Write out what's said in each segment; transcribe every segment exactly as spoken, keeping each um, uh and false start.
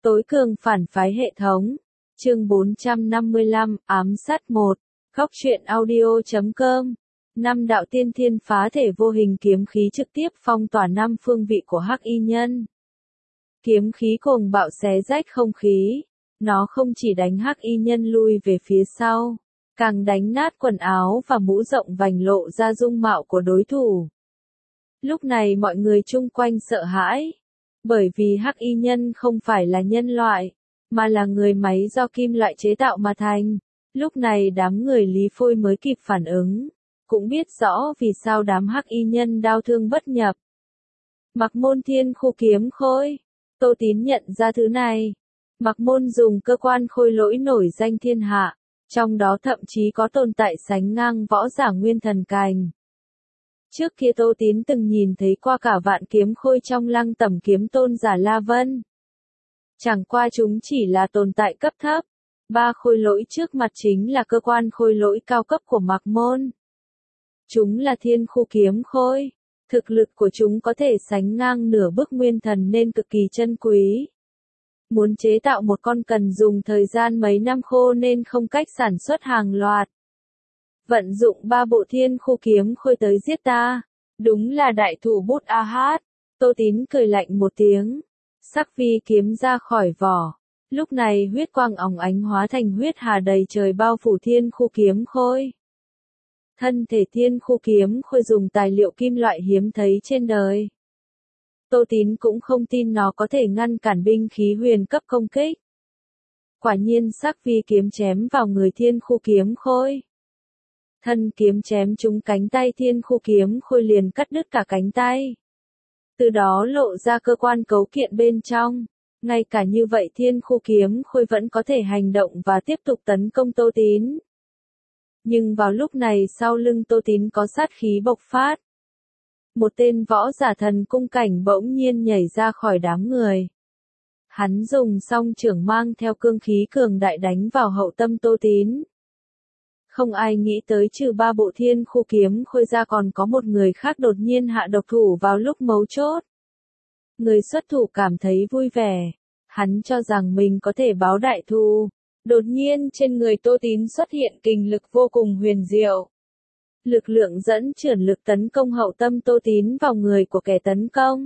Tối cường phản phái hệ thống. Chương bốn trăm năm mươi lăm, ám sát một. Góc truyện audio chấm com. Năm đạo tiên thiên phá thể vô hình kiếm khí trực tiếp phong tỏa năm phương vị của Hắc Y Nhân. Kiếm khí cuồng bạo xé rách không khí. Nó không chỉ đánh Hắc Y Nhân lui về phía sau, càng đánh nát quần áo và mũ rộng vành lộ ra dung mạo của đối thủ. Lúc này mọi người chung quanh sợ hãi. Bởi vì Hắc Y Nhân không phải là nhân loại, mà là người máy do kim loại chế tạo mà thành. Lúc này đám người Lý Phôi mới kịp phản ứng, cũng biết rõ vì sao đám Hắc Y Nhân đau thương bất nhập. Mặc Môn thiên khu kiếm khôi. Tô Tín nhận ra thứ này. Mặc Môn dùng cơ quan khôi lỗi nổi danh thiên hạ, trong đó thậm chí có tồn tại sánh ngang võ giả nguyên thần cành. Trước kia Tô Tín từng nhìn thấy qua cả vạn kiếm khôi trong Lăng Tẩm kiếm tôn giả La Vân. Chẳng qua chúng chỉ là tồn tại cấp thấp. Ba khôi lỗi trước mặt chính là cơ quan khôi lỗi cao cấp của Mạc Môn. Chúng là thiên khu kiếm khôi. Thực lực của chúng có thể sánh ngang nửa bước nguyên thần nên cực kỳ chân quý. Muốn chế tạo một con cần dùng thời gian mấy năm khô nên không cách sản xuất hàng loạt. Vận dụng ba bộ thiên khu kiếm khôi tới giết ta. Đúng là đại thủ bút a hát. Tô Tín cười lạnh một tiếng. Sắc vi kiếm ra khỏi vỏ. Lúc này huyết quang óng ánh hóa thành huyết hà đầy trời bao phủ thiên khu kiếm khôi. Thân thể thiên khu kiếm khôi dùng tài liệu kim loại hiếm thấy trên đời. Tô Tín cũng không tin nó có thể ngăn cản binh khí huyền cấp công kích. Quả nhiên sắc vi kiếm chém vào người thiên khu kiếm khôi. Thân kiếm chém trúng cánh tay thiên khu kiếm khôi liền cắt đứt cả cánh tay. Từ đó lộ ra cơ quan cấu kiện bên trong. Ngay cả như vậy thiên khu kiếm khôi vẫn có thể hành động và tiếp tục tấn công Tô Tín. Nhưng vào lúc này sau lưng Tô Tín có sát khí bộc phát. Một tên võ giả thần cung cảnh bỗng nhiên nhảy ra khỏi đám người. Hắn dùng song chưởng mang theo cương khí cường đại đánh vào hậu tâm Tô Tín. Không ai nghĩ tới trừ ba bộ thiên khu kiếm khôi ra còn có một người khác đột nhiên hạ độc thủ vào lúc mấu chốt. Người xuất thủ cảm thấy vui vẻ. Hắn cho rằng mình có thể báo đại thù. Đột nhiên trên người Tô Tín xuất hiện kình lực vô cùng huyền diệu. Lực lượng dẫn chuyển lực tấn công hậu tâm Tô Tín vào người của kẻ tấn công.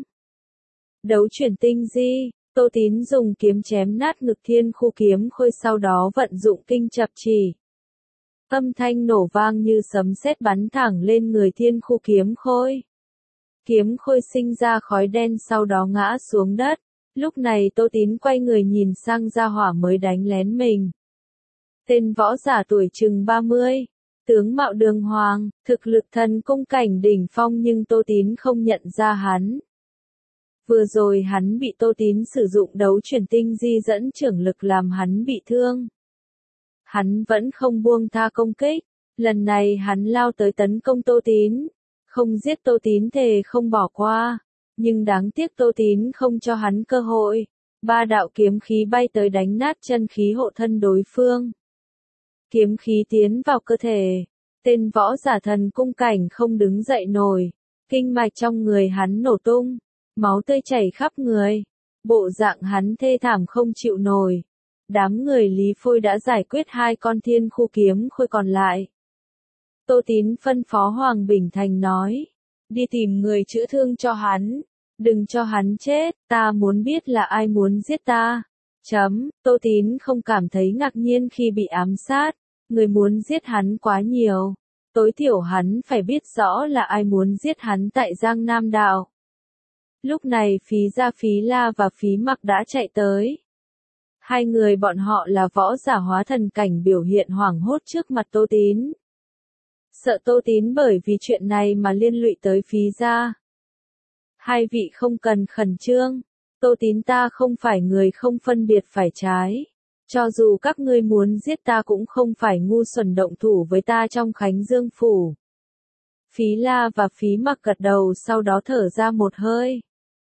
Đấu chuyển tinh di, Tô Tín dùng kiếm chém nát ngực thiên khu kiếm khôi sau đó vận dụng kinh chập chỉ. Âm thanh nổ vang như sấm sét bắn thẳng lên người thiên khu kiếm khôi. Kiếm khôi sinh ra khói đen sau đó ngã xuống đất. Lúc này Tô Tín quay người nhìn sang gia hỏa mới đánh lén mình. Tên võ giả tuổi chừng ba mươi. Tướng mạo đường hoàng, thực lực thần cung cảnh đỉnh phong nhưng Tô Tín không nhận ra hắn. Vừa rồi hắn bị Tô Tín sử dụng đấu chuyển tinh di dẫn trưởng lực làm hắn bị thương. Hắn vẫn không buông tha công kích. Lần này hắn lao tới tấn công Tô Tín. Không giết Tô Tín thề không bỏ qua. Nhưng đáng tiếc Tô Tín không cho hắn cơ hội. Ba đạo kiếm khí bay tới đánh nát chân khí hộ thân đối phương. Kiếm khí tiến vào cơ thể. Tên võ giả thần cung cảnh không đứng dậy nổi. Kinh mạch trong người hắn nổ tung. Máu tươi chảy khắp người. Bộ dạng hắn thê thảm không chịu nổi. Đám người Lý Phôi đã giải quyết hai con thiên khu kiếm khôi còn lại. Tô Tín phân phó Hoàng Bình Thành nói. Đi tìm người chữa thương cho hắn. Đừng cho hắn chết, ta muốn biết là ai muốn giết ta. Chấm, Tô Tín không cảm thấy ngạc nhiên khi bị ám sát. Người muốn giết hắn quá nhiều. Tối thiểu hắn phải biết rõ là ai muốn giết hắn tại Giang Nam Đạo. Lúc này Phí Gia Phí La và Phí Mặc đã chạy tới. Hai người bọn họ là võ giả hóa thần cảnh biểu hiện hoảng hốt trước mặt Tô Tín. Sợ Tô Tín bởi vì chuyện này mà liên lụy tới Phí Gia. Hai vị không cần khẩn trương. Tô Tín ta không phải người không phân biệt phải trái. Cho dù các ngươi muốn giết ta cũng không phải ngu xuẩn động thủ với ta trong Khánh Dương Phủ. Phí La và Phí Mặc gật đầu sau đó thở ra một hơi.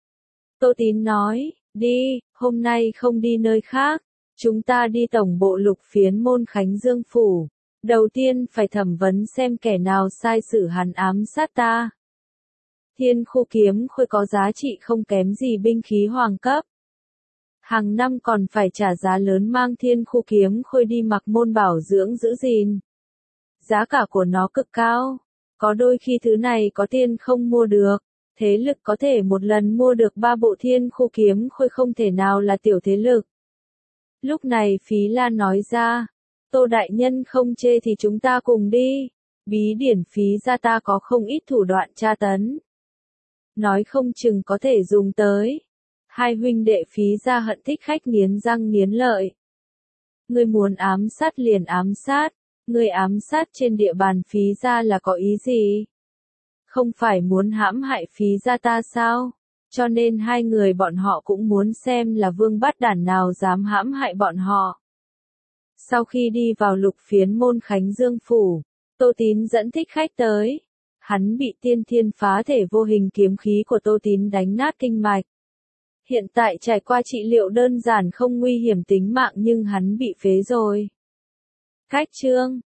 Tô Tín nói, đi, hôm nay không đi nơi khác. Chúng ta đi tổng bộ Lục Phiến môn Khánh Dương Phủ. Đầu tiên phải thẩm vấn xem kẻ nào sai xử hắn ám sát ta. Thiên khu kiếm khôi có giá trị không kém gì binh khí hoàng cấp. Hàng năm còn phải trả giá lớn mang thiên khu kiếm khôi đi mặc môn bảo dưỡng giữ gìn. Giá cả của nó cực cao. Có đôi khi thứ này có tiền không mua được. Thế lực có thể một lần mua được ba bộ thiên khu kiếm khôi không thể nào là tiểu thế lực. Lúc này Phí Lan nói ra, Tô đại nhân không chê thì chúng ta cùng đi. Bí điển Phí gia ta có không ít thủ đoạn tra tấn. Nói không chừng có thể dùng tới. Hai huynh đệ Phí gia hận Thích Khách nghiến răng nghiến lợi. Ngươi muốn ám sát liền ám sát, ngươi ám sát trên địa bàn Phí gia là có ý gì? Không phải muốn hãm hại Phí gia ta sao? Cho nên hai người bọn họ cũng muốn xem là vương bát đản nào dám hãm hại bọn họ. Sau khi đi vào lục phiến môn Khánh Dương phủ, Tô Tín dẫn Thích Khách tới. Hắn bị tiên thiên phá thể vô hình kiếm khí của Tô Tín đánh nát kinh mạch. Hiện tại trải qua trị liệu đơn giản không nguy hiểm tính mạng nhưng hắn bị phế rồi. Cách chương